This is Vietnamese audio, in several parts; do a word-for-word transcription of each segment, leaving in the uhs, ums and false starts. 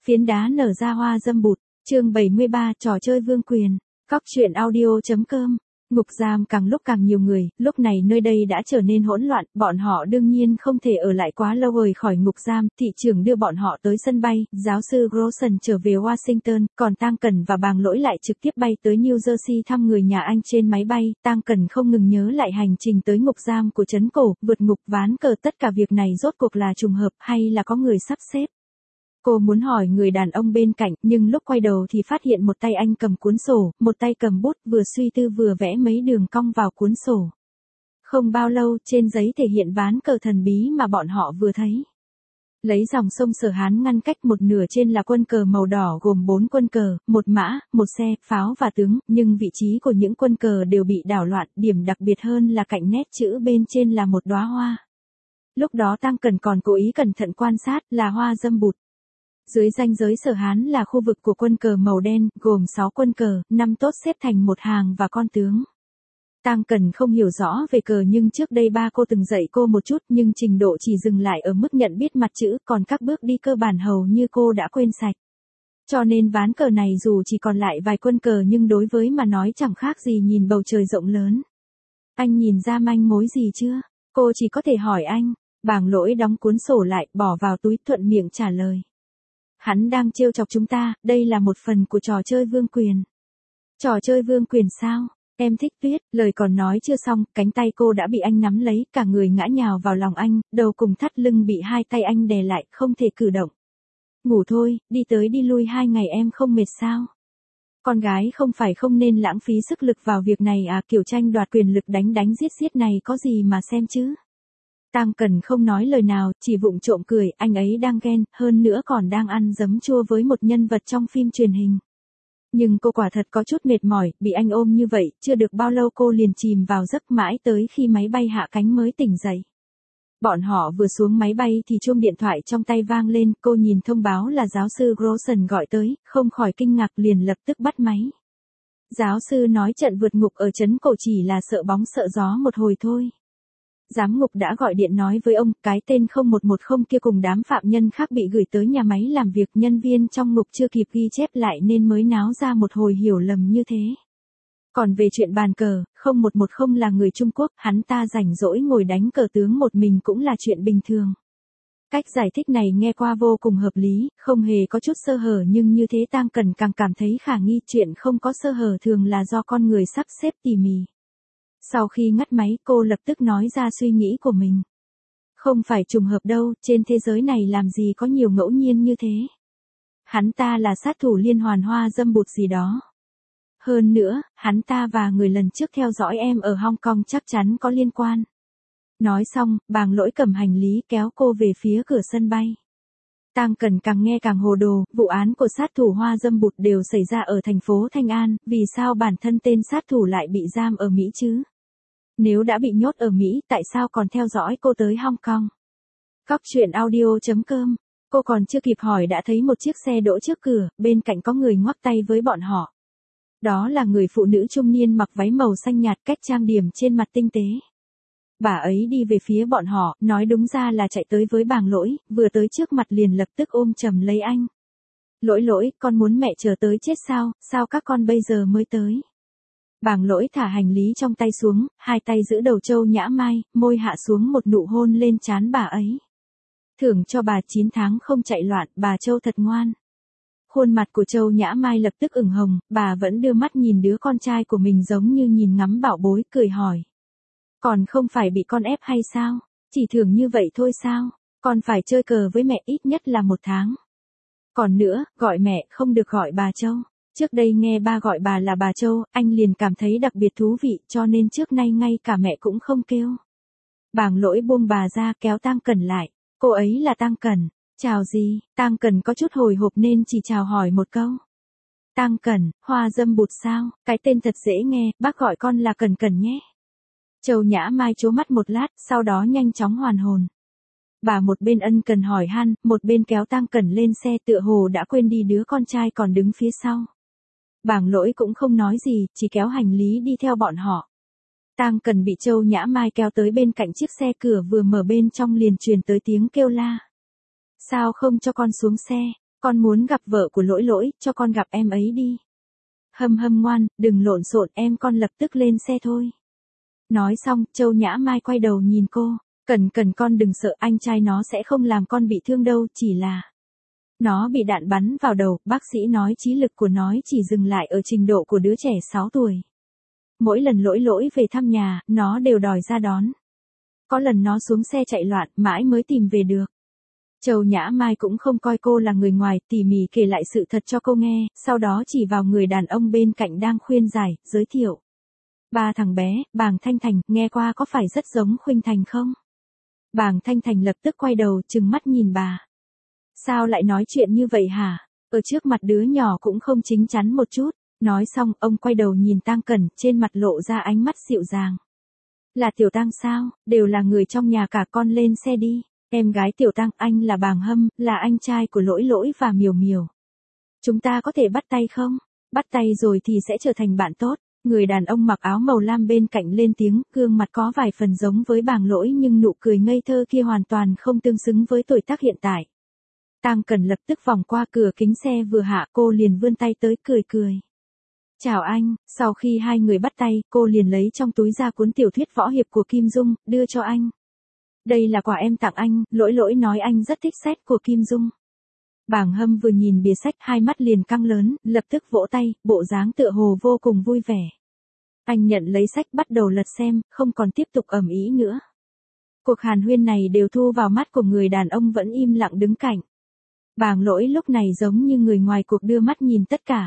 Phiến đá nở ra hoa dâm bụt, chương bảy mươi ba trò chơi vương quyền, cóc truyện audio.com. Ngục giam càng lúc càng nhiều người, lúc này nơi đây đã trở nên hỗn loạn, bọn họ đương nhiên không thể ở lại quá lâu rời khỏi ngục giam, thị trưởng đưa bọn họ tới sân bay, giáo sư Grayson trở về Washington, còn Tang Cẩn và Bàng Lỗi lại trực tiếp bay tới New Jersey thăm người nhà anh trên máy bay. Tang Cẩn không ngừng nhớ lại hành trình tới ngục giam của trấn cổ, vượt ngục ván cờ, tất cả việc này rốt cuộc là trùng hợp hay là có người sắp xếp. Cô muốn hỏi người đàn ông bên cạnh, nhưng lúc quay đầu thì phát hiện một tay anh cầm cuốn sổ, một tay cầm bút, vừa suy tư vừa vẽ mấy đường cong vào cuốn sổ. Không bao lâu, trên giấy thể hiện ván cờ thần bí mà bọn họ vừa thấy. Lấy dòng sông Sở Hán ngăn cách, một nửa trên là quân cờ màu đỏ gồm bốn quân cờ, một mã, một xe, pháo và tướng, nhưng vị trí của những quân cờ đều bị đảo loạn, điểm đặc biệt hơn là cạnh nét chữ bên trên là một đóa hoa. Lúc đó Tang Cẩn còn cố ý cẩn thận quan sát, là hoa dâm bụt. Dưới ranh giới Sở Hán là khu vực của quân cờ màu đen, gồm sáu quân cờ, năm tốt xếp thành một hàng và con tướng. Tang Cẩn không hiểu rõ về cờ nhưng trước đây ba cô từng dạy cô một chút, nhưng trình độ chỉ dừng lại ở mức nhận biết mặt chữ, còn các bước đi cơ bản hầu như cô đã quên sạch. Cho nên ván cờ này dù chỉ còn lại vài quân cờ nhưng đối với mà nói chẳng khác gì nhìn bầu trời rộng lớn. Anh nhìn ra manh mối gì chưa? Cô chỉ có thể hỏi anh. Bàng Lỗi đóng cuốn sổ lại, bỏ vào túi, thuận miệng trả lời. Hắn đang trêu chọc chúng ta, đây là một phần của trò chơi vương quyền. Trò chơi vương quyền sao? Em thích Tuyết, lời còn nói chưa xong, cánh tay cô đã bị anh nắm lấy, cả người ngã nhào vào lòng anh, đầu cùng thắt lưng bị hai tay anh đè lại, không thể cử động. Ngủ thôi, đi tới đi lui hai ngày em không mệt sao? Con gái không phải không nên lãng phí sức lực vào việc này à, kiểu tranh đoạt quyền lực đánh đánh giết giết này có gì mà xem chứ? Tang Cẩn không nói lời nào, chỉ vụng trộm cười, anh ấy đang ghen, hơn nữa còn đang ăn giấm chua với một nhân vật trong phim truyền hình. Nhưng cô quả thật có chút mệt mỏi, bị anh ôm như vậy, chưa được bao lâu cô liền chìm vào giấc, mãi tới khi máy bay hạ cánh mới tỉnh dậy. Bọn họ vừa xuống máy bay thì chuông điện thoại trong tay vang lên, cô nhìn thông báo là giáo sư Grayson gọi tới, không khỏi kinh ngạc liền lập tức bắt máy. Giáo sư nói trận vượt ngục ở trấn cổ chỉ là sợ bóng sợ gió một hồi thôi. Giám ngục đã gọi điện nói với ông, cái tên không một một không kia cùng đám phạm nhân khác bị gửi tới nhà máy làm việc, nhân viên trong ngục chưa kịp ghi chép lại nên mới náo ra một hồi hiểu lầm như thế. Còn về chuyện bàn cờ, không một một không là người Trung Quốc, hắn ta rảnh rỗi ngồi đánh cờ tướng một mình cũng là chuyện bình thường. Cách giải thích này nghe qua vô cùng hợp lý, không hề có chút sơ hở, nhưng như thế Tang Cẩn càng cảm thấy khả nghi, chuyện không có sơ hở thường là do con người sắp xếp tỉ mỉ. Sau khi ngắt máy, cô lập tức nói ra suy nghĩ của mình. Không phải trùng hợp đâu, trên thế giới này làm gì có nhiều ngẫu nhiên như thế. Hắn ta là sát thủ liên hoàn hoa dâm bụt gì đó. Hơn nữa, hắn ta và người lần trước theo dõi em ở Hong Kong chắc chắn có liên quan. Nói xong, Bàng Lỗi cầm hành lý kéo cô về phía cửa sân bay. Tang Cẩn càng nghe càng hồ đồ, vụ án của sát thủ hoa dâm bụt đều xảy ra ở thành phố Thanh An, vì sao bản thân tên sát thủ lại bị giam ở Mỹ chứ? Nếu đã bị nhốt ở Mỹ, tại sao còn theo dõi cô tới Hong Kong? Cóc truyện audio.com. Cô còn chưa kịp hỏi đã thấy một chiếc xe đỗ trước cửa, bên cạnh có người ngoắc tay với bọn họ. Đó là người phụ nữ trung niên mặc váy màu xanh nhạt, cách trang điểm trên mặt tinh tế. Bà ấy đi về phía bọn họ, nói đúng ra là chạy tới với Bàng Lỗi, vừa tới trước mặt liền lập tức ôm chầm lấy anh. Lỗi lỗi, con muốn mẹ chờ tới chết sao, sao các con bây giờ mới tới? Bàng Lỗi thả hành lý trong tay xuống, hai tay giữ đầu Châu Nhã Mai, môi hạ xuống một nụ hôn lên trán bà ấy. Thưởng cho bà chín tháng không chạy loạn, bà Châu thật ngoan. Khuôn mặt của Châu Nhã Mai lập tức ửng hồng, bà vẫn đưa mắt nhìn đứa con trai của mình giống như nhìn ngắm bảo bối, cười hỏi. Còn không phải bị con ép hay sao? Chỉ thưởng như vậy thôi sao? Con phải chơi cờ với mẹ ít nhất là một tháng. Còn nữa, gọi mẹ, không được gọi bà Châu. Trước đây nghe ba gọi bà là bà Châu, anh liền cảm thấy đặc biệt thú vị, cho nên trước nay ngay cả mẹ cũng không kêu. Bàng Lỗi buông bà ra, kéo Tang Cẩn lại. Cô ấy là Tang Cẩn. Chào gì? Tang Cẩn có chút hồi hộp nên chỉ chào hỏi một câu. Tang Cẩn, hoa dâm bụt sao? Cái tên thật dễ nghe, bác gọi con là Cẩn Cẩn nhé. Châu Nhã Mai trố mắt một lát, sau đó nhanh chóng hoàn hồn. Bà một bên ân cần hỏi han, một bên kéo Tang Cẩn lên xe, tựa hồ đã quên đi đứa con trai còn đứng phía sau. Bàng Lỗi cũng không nói gì, chỉ kéo hành lý đi theo bọn họ. Tang Cẩn bị Châu Nhã Mai kéo tới bên cạnh chiếc xe, cửa vừa mở bên trong liền truyền tới tiếng kêu la. Sao không cho con xuống xe? Con muốn gặp vợ của Lỗi Lỗi, cho con gặp em ấy đi. Hâm Hâm ngoan, đừng lộn xộn, em con lập tức lên xe thôi. Nói xong, Châu Nhã Mai quay đầu nhìn cô, Cần Cần con đừng sợ, anh trai nó sẽ không làm con bị thương đâu, chỉ là nó bị đạn bắn vào đầu, bác sĩ nói trí lực của nó chỉ dừng lại ở trình độ của đứa trẻ sáu tuổi. Mỗi lần Lỗi Lỗi về thăm nhà, nó đều đòi ra đón. Có lần nó xuống xe chạy loạn, mãi mới tìm về được. Châu Nhã Mai cũng không coi cô là người ngoài, tỉ mỉ kể lại sự thật cho cô nghe, sau đó chỉ vào người đàn ông bên cạnh đang khuyên giải, giới thiệu. Ba thằng bé, Bàng Thanh Thành, nghe qua có phải rất giống Khuynh Thành không? Bàng Thanh Thành lập tức quay đầu, trừng mắt nhìn bà. Sao lại nói chuyện như vậy hả? Ở trước mặt đứa nhỏ cũng không chín chắn một chút. Nói xong, ông quay đầu nhìn Tang Cẩn, trên mặt lộ ra ánh mắt dịu dàng. Là Tiểu Tang sao? Đều là người trong nhà cả, con lên xe đi. Em gái Tiểu Tang, anh là Bàng Hâm, là anh trai của Lỗi Lỗi và Miểu Miểu. Chúng ta có thể bắt tay không? Bắt tay rồi thì sẽ trở thành bạn tốt. Người đàn ông mặc áo màu lam bên cạnh lên tiếng, gương mặt có vài phần giống với Bàng Lỗi nhưng nụ cười ngây thơ kia hoàn toàn không tương xứng với tuổi tác hiện tại. Tang Cẩn lập tức vòng qua cửa kính xe vừa hạ, cô liền vươn tay tới cười cười. Chào anh, sau khi hai người bắt tay, cô liền lấy trong túi ra cuốn tiểu thuyết võ hiệp của Kim Dung, đưa cho anh. Đây là quà em tặng anh, Lỗi Lỗi nói anh rất thích sách của Kim Dung. Bàng Hâm vừa nhìn bìa sách, hai mắt liền căng lớn, lập tức vỗ tay, bộ dáng tựa hồ vô cùng vui vẻ. Anh nhận lấy sách bắt đầu lật xem, không còn tiếp tục ầm ĩ nữa. Cuộc hàn huyên này đều thu vào mắt của người đàn ông vẫn im lặng đứng cạnh. Bàng Lỗi lúc này giống như người ngoài cuộc đưa mắt nhìn tất cả.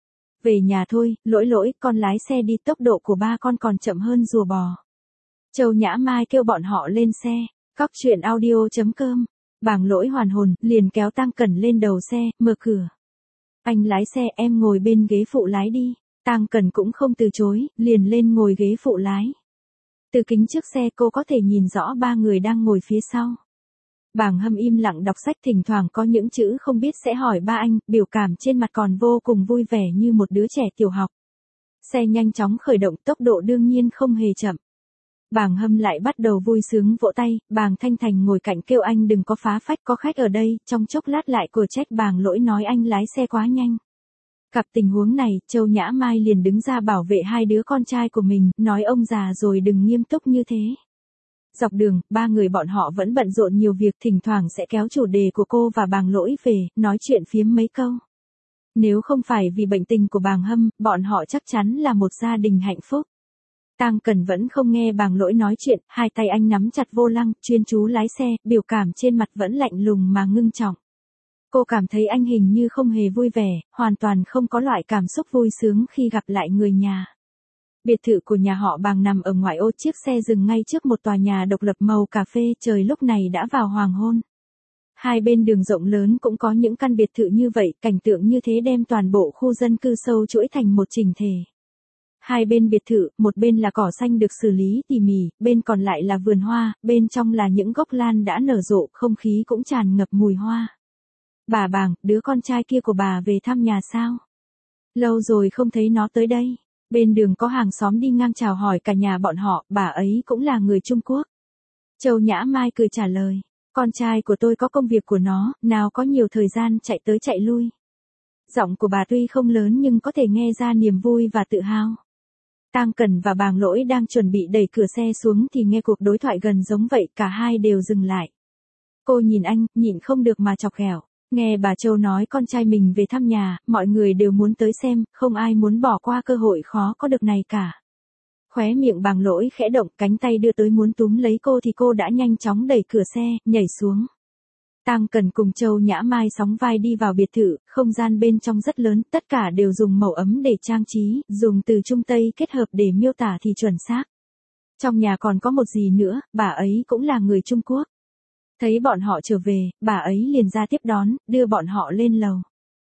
Về nhà thôi, Lỗi Lỗi, con lái xe đi, tốc độ của ba con còn chậm hơn rùa bò. Châu Nhã Mai kêu bọn họ lên xe. Cóc truyện audio chấm com. Bàng Lỗi hoàn hồn, liền kéo Tang Cẩn lên đầu xe, mở cửa. Anh lái xe, em ngồi bên ghế phụ lái đi. Tang Cẩn cũng không từ chối, liền lên ngồi ghế phụ lái. Từ kính trước xe cô có thể nhìn rõ ba người đang ngồi phía sau. Bàng Hâm im lặng đọc sách, thỉnh thoảng có những chữ không biết sẽ hỏi ba anh, biểu cảm trên mặt còn vô cùng vui vẻ như một đứa trẻ tiểu học. Xe nhanh chóng khởi động, tốc độ đương nhiên không hề chậm. Bàng Hâm lại bắt đầu vui sướng vỗ tay, Bàng Thanh Thành ngồi cạnh kêu anh đừng có phá phách, có khách ở đây, trong chốc lát lại của trách Bàng Lỗi nói anh lái xe quá nhanh. Gặp tình huống này, Châu Nhã Mai liền đứng ra bảo vệ hai đứa con trai của mình, nói ông già rồi đừng nghiêm túc như thế. Dọc đường, ba người bọn họ vẫn bận rộn nhiều việc, thỉnh thoảng sẽ kéo chủ đề của cô và Bàng Lỗi về, nói chuyện phiếm mấy câu. Nếu không phải vì bệnh tình của Bàng Hâm, bọn họ chắc chắn là một gia đình hạnh phúc. Tang Cẩn vẫn không nghe Bàng Lỗi nói chuyện, hai tay anh nắm chặt vô lăng, chuyên chú lái xe, biểu cảm trên mặt vẫn lạnh lùng mà ngưng trọng. Cô cảm thấy anh hình như không hề vui vẻ, hoàn toàn không có loại cảm xúc vui sướng khi gặp lại người nhà. Biệt thự của nhà họ Bàng nằm ở ngoại ô, chiếc xe dừng ngay trước một tòa nhà độc lập màu cà phê, trời lúc này đã vào hoàng hôn. Hai bên đường rộng lớn cũng có những căn biệt thự như vậy, cảnh tượng như thế đem toàn bộ khu dân cư sâu chuỗi thành một chỉnh thể. Hai bên biệt thự, một bên là cỏ xanh được xử lý tỉ mỉ, bên còn lại là vườn hoa, bên trong là những gốc lan đã nở rộ, không khí cũng tràn ngập mùi hoa. Bà Bàng, đứa con trai kia của bà về thăm nhà sao? Lâu rồi không thấy nó tới đây. Bên đường có hàng xóm đi ngang chào hỏi cả nhà bọn họ, bà ấy cũng là người Trung Quốc. Châu Nhã Mai cười trả lời, con trai của tôi có công việc của nó, nào có nhiều thời gian chạy tới chạy lui. Giọng của bà tuy không lớn nhưng có thể nghe ra niềm vui và tự hào. Tang Cẩn và Bàng Lỗi đang chuẩn bị đẩy cửa xe xuống thì nghe cuộc đối thoại gần giống vậy, cả hai đều dừng lại. Cô nhìn anh, nhịn không được mà chọc ghẹo. Nghe bà Châu nói con trai mình về thăm nhà, mọi người đều muốn tới xem, không ai muốn bỏ qua cơ hội khó có được này cả. Khóe miệng Bàng Lỗi khẽ động, cánh tay đưa tới muốn túm lấy cô thì cô đã nhanh chóng đẩy cửa xe, nhảy xuống. Tang Cẩn cùng Châu Nhã Mai sóng vai đi vào biệt thự, không gian bên trong rất lớn, tất cả đều dùng màu ấm để trang trí, dùng từ Trung Tây kết hợp để miêu tả thì chuẩn xác. Trong nhà còn có một gì nữa, bà ấy cũng là người Trung Quốc. Thấy bọn họ trở về, bà ấy liền ra tiếp đón, đưa bọn họ lên lầu.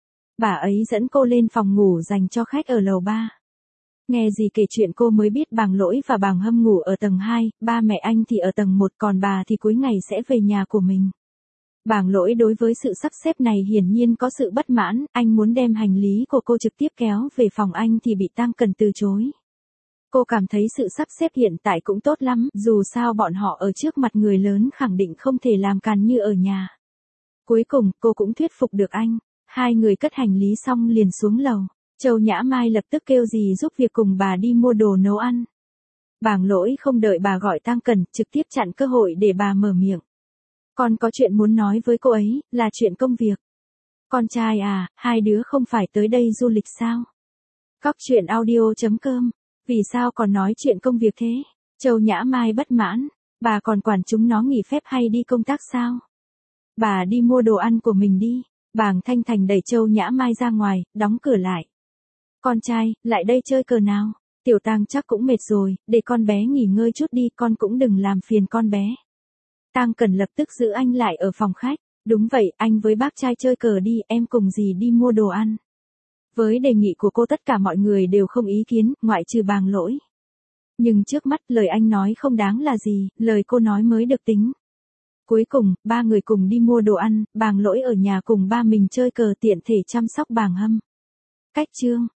Bà ấy dẫn cô lên phòng ngủ dành cho khách ở lầu ba. Nghe gì kể chuyện cô mới biết Bàng Lỗi và Bàng Hâm ngủ ở tầng hai, ba mẹ anh thì ở tầng một, còn bà thì cuối ngày sẽ về nhà của mình. Bàng Lỗi đối với sự sắp xếp này hiển nhiên có sự bất mãn, anh muốn đem hành lý của cô trực tiếp kéo về phòng anh thì bị Tang Cẩn từ chối. Cô cảm thấy sự sắp xếp hiện tại cũng tốt lắm, dù sao bọn họ ở trước mặt người lớn khẳng định không thể làm càn như ở nhà. Cuối cùng, cô cũng thuyết phục được anh. Hai người cất hành lý xong liền xuống lầu. Châu Nhã Mai lập tức kêu dì giúp việc cùng bà đi mua đồ nấu ăn. Bàng Lỗi không đợi bà gọi Tang Cẩn, trực tiếp chặn cơ hội để bà mở miệng. Con có chuyện muốn nói với cô ấy, là chuyện công việc. Con trai à, hai đứa không phải tới đây du lịch sao? Cóc truyện audio chấm com. Vì sao còn nói chuyện công việc thế? Châu Nhã Mai bất mãn. Bà còn quản chúng nó nghỉ phép hay đi công tác sao? Bà đi mua đồ ăn của mình đi. Bàng Thanh Thành đẩy Châu Nhã Mai ra ngoài, đóng cửa lại. Con trai, lại đây chơi cờ nào. Tiểu Tang chắc cũng mệt rồi, để con bé nghỉ ngơi chút đi, con cũng đừng làm phiền con bé. Tang Cẩn lập tức giữ anh lại ở phòng khách. Đúng vậy, anh với bác trai chơi cờ đi, em cùng dì đi mua đồ ăn. Với đề nghị của cô tất cả mọi người đều không ý kiến, ngoại trừ Bàng Lỗi. Nhưng trước mắt lời anh nói không đáng là gì, lời cô nói mới được tính. Cuối cùng, ba người cùng đi mua đồ ăn, Bàng Lỗi ở nhà cùng ba mình chơi cờ tiện thể chăm sóc Bàng Hâm. Cách chương